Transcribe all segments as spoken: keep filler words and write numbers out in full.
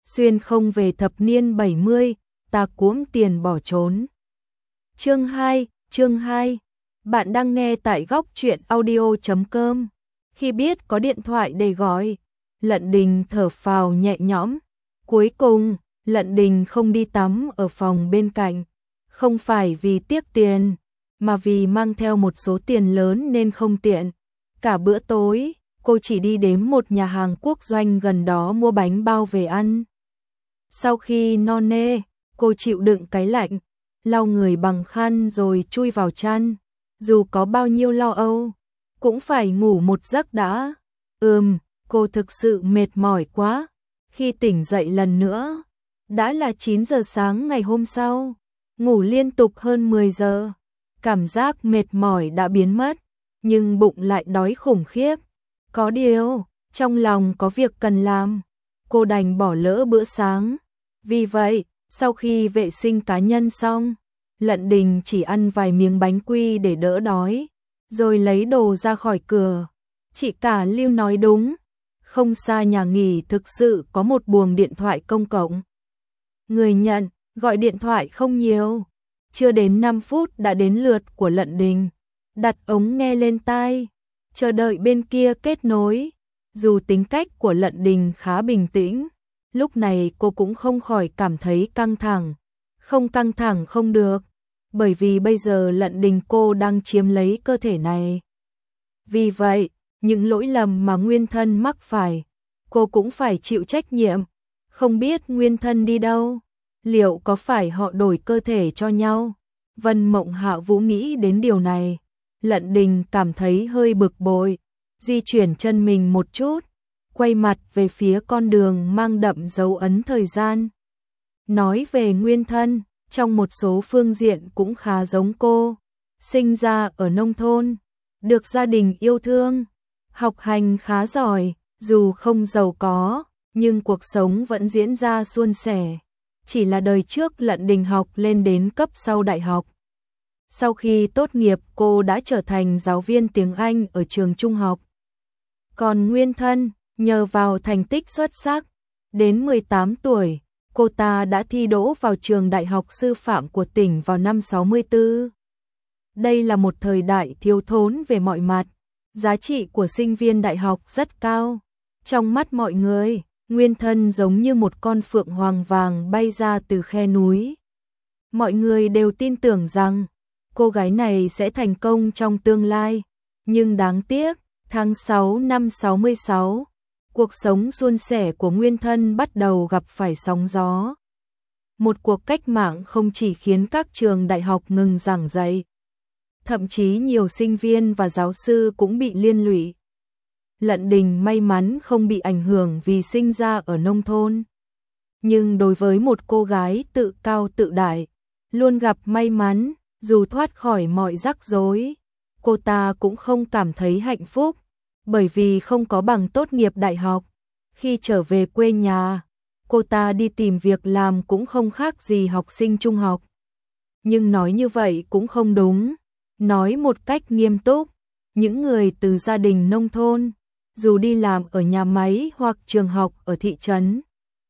xuyên không về thập niên bảy mươi, ta cuỗm tiền bỏ trốn. Chương hai, chương hai. Bạn đang nghe tại góc truyện audio chấm com. Khi biết có điện thoại để gọi, Lận Đình thở phào nhẹ nhõm. Cuối cùng, Lận Đình không đi tắm ở phòng bên cạnh, không phải vì tiếc tiền, mà vì mang theo một số tiền lớn nên không tiện. Cả bữa tối, cô chỉ đi đến một nhà hàng quốc doanh gần đó mua bánh bao về ăn. Sau khi no nê, cô chịu đựng cái lạnh, lau người bằng khăn rồi chui vào chăn. Dù có bao nhiêu lo âu, cũng phải ngủ một giấc đã. Ừm, cô thực sự mệt mỏi quá. Khi tỉnh dậy lần nữa, đã là chín giờ sáng ngày hôm sau. Ngủ liên tục hơn mười giờ. Cảm giác mệt mỏi đã biến mất, nhưng bụng lại đói khủng khiếp. Có điều, trong lòng có việc cần làm, cô đành bỏ lỡ bữa sáng. Vì vậy, sau khi vệ sinh cá nhân xong, Lận Đình chỉ ăn vài miếng bánh quy để đỡ đói, rồi lấy đồ ra khỏi cửa. Chị cả Lưu nói đúng, không xa nhà nghỉ thực sự có một buồng điện thoại công cộng. Người nhận, gọi điện thoại không nhiều. Chưa đến năm phút đã đến lượt của Lận Đình. Đặt ống nghe lên tai, chờ đợi bên kia kết nối. Dù tính cách của Lận Đình khá bình tĩnh, lúc này cô cũng không khỏi cảm thấy căng thẳng. Không căng thẳng không được, bởi vì bây giờ Lận Đình cô đang chiếm lấy cơ thể này. Vì vậy, những lỗi lầm mà nguyên thân mắc phải, cô cũng phải chịu trách nhiệm. Không biết nguyên thân đi đâu, liệu có phải họ đổi cơ thể cho nhau? Vân Mộng Hạ Vũ nghĩ đến điều này, Lận Đình cảm thấy hơi bực bội, di chuyển chân mình một chút, quay mặt về phía con đường mang đậm dấu ấn thời gian. Nói về nguyên thân, trong một số phương diện cũng khá giống cô, sinh ra ở nông thôn, được gia đình yêu thương, học hành khá giỏi, dù không giàu có, nhưng cuộc sống vẫn diễn ra suôn sẻ. Chỉ là đời trước Lận Đình học lên đến cấp sau đại học. Sau khi tốt nghiệp cô đã trở thành giáo viên tiếng Anh ở trường trung học. Còn nguyên thân, nhờ vào thành tích xuất sắc, đến mười tám tuổi, cô ta đã thi đỗ vào trường đại học sư phạm của tỉnh vào năm sáu mươi tư. Đây là một thời đại thiếu thốn về mọi mặt, giá trị của sinh viên đại học rất cao. Trong mắt mọi người, nguyên thân giống như một con phượng hoàng vàng bay ra từ khe núi. Mọi người đều tin tưởng rằng cô gái này sẽ thành công trong tương lai, nhưng đáng tiếc, tháng sáu năm sáu mươi sáu, cuộc sống suôn sẻ của nguyên thân bắt đầu gặp phải sóng gió. Một cuộc cách mạng không chỉ khiến các trường đại học ngừng giảng dạy, thậm chí nhiều sinh viên và giáo sư cũng bị liên lụy. Lận Đình may mắn không bị ảnh hưởng vì sinh ra ở nông thôn. Nhưng đối với một cô gái tự cao tự đại, luôn gặp may mắn, dù thoát khỏi mọi rắc rối, cô ta cũng không cảm thấy hạnh phúc, bởi vì không có bằng tốt nghiệp đại học. Khi trở về quê nhà, cô ta đi tìm việc làm cũng không khác gì học sinh trung học. Nhưng nói như vậy cũng không đúng. Nói một cách nghiêm túc, những người từ gia đình nông thôn, dù đi làm ở nhà máy hoặc trường học ở thị trấn,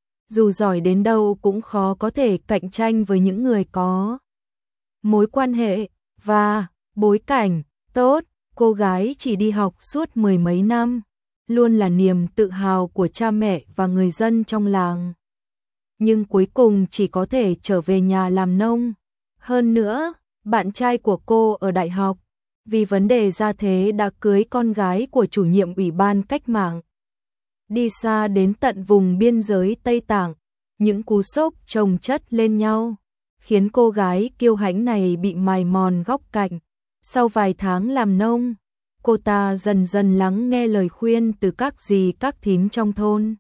dù giỏi đến đâu cũng khó có thể cạnh tranh với những người có mối quan hệ và bối cảnh tốt. Cô gái chỉ đi học suốt mười mấy năm, luôn là niềm tự hào của cha mẹ và người dân trong làng. Nhưng cuối cùng chỉ có thể trở về nhà làm nông. Hơn nữa, bạn trai của cô ở đại học, vì vấn đề gia thế đã cưới con gái của chủ nhiệm ủy ban cách mạng. Đi xa đến tận vùng biên giới Tây Tạng, những cú sốc chồng chất lên nhau, khiến cô gái kiêu hãnh này bị mài mòn góc cạnh. Sau vài tháng làm nông, cô ta dần dần lắng nghe lời khuyên từ các dì các thím trong thôn.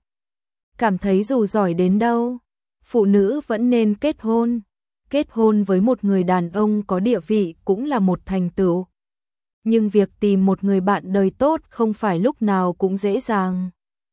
Cảm thấy dù giỏi đến đâu, phụ nữ vẫn nên kết hôn. Kết hôn với một người đàn ông có địa vị cũng là một thành tựu. Nhưng việc tìm một người bạn đời tốt không phải lúc nào cũng dễ dàng.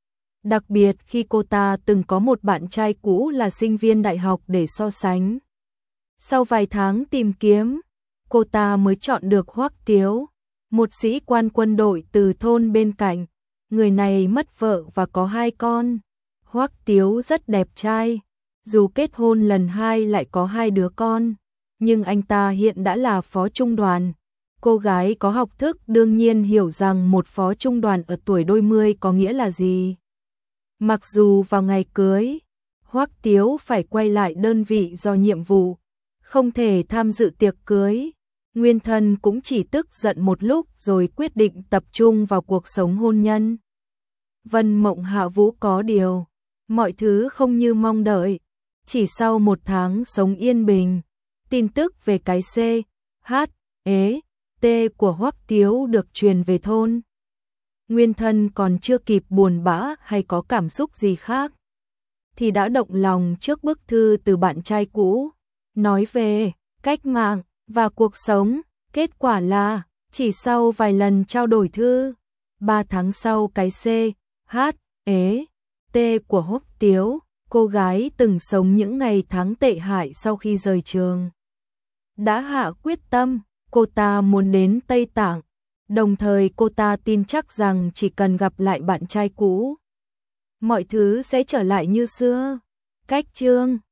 Đặc biệt khi cô ta từng có một bạn trai cũ là sinh viên đại học để so sánh. Sau vài tháng tìm kiếm, cô ta mới chọn được Hoắc Tiếu, một sĩ quan quân đội từ thôn bên cạnh. Người này mất vợ và có hai con. Hoắc Tiếu rất đẹp trai, dù kết hôn lần hai lại có hai đứa con, nhưng anh ta hiện đã là phó trung đoàn. Cô gái có học thức đương nhiên hiểu rằng một phó trung đoàn ở tuổi đôi mươi có nghĩa là gì. Mặc dù vào ngày cưới, Hoắc Tiếu phải quay lại đơn vị do nhiệm vụ, không thể tham dự tiệc cưới, Nguyên Thân cũng chỉ tức giận một lúc rồi quyết định tập trung vào cuộc sống hôn nhân. Vân Mộng Hạ Vũ có điều, mọi thứ không như mong đợi. Chỉ sau một tháng sống yên bình, tin tức về cái C, H, E, T của Hoắc Tiếu được truyền về thôn. Nguyên Thân còn chưa kịp buồn bã hay có cảm xúc gì khác, thì đã động lòng trước bức thư từ bạn trai cũ, nói về cách mạng và cuộc sống. Kết quả là, chỉ sau vài lần trao đổi thư, ba tháng sau cái C, H, E, T của Hoắc Tiếu, cô gái từng sống những ngày tháng tệ hại sau khi rời trường, đã hạ quyết tâm, cô ta muốn đến Tây Tạng, đồng thời cô ta tin chắc rằng chỉ cần gặp lại bạn trai cũ, mọi thứ sẽ trở lại như xưa. Cách chương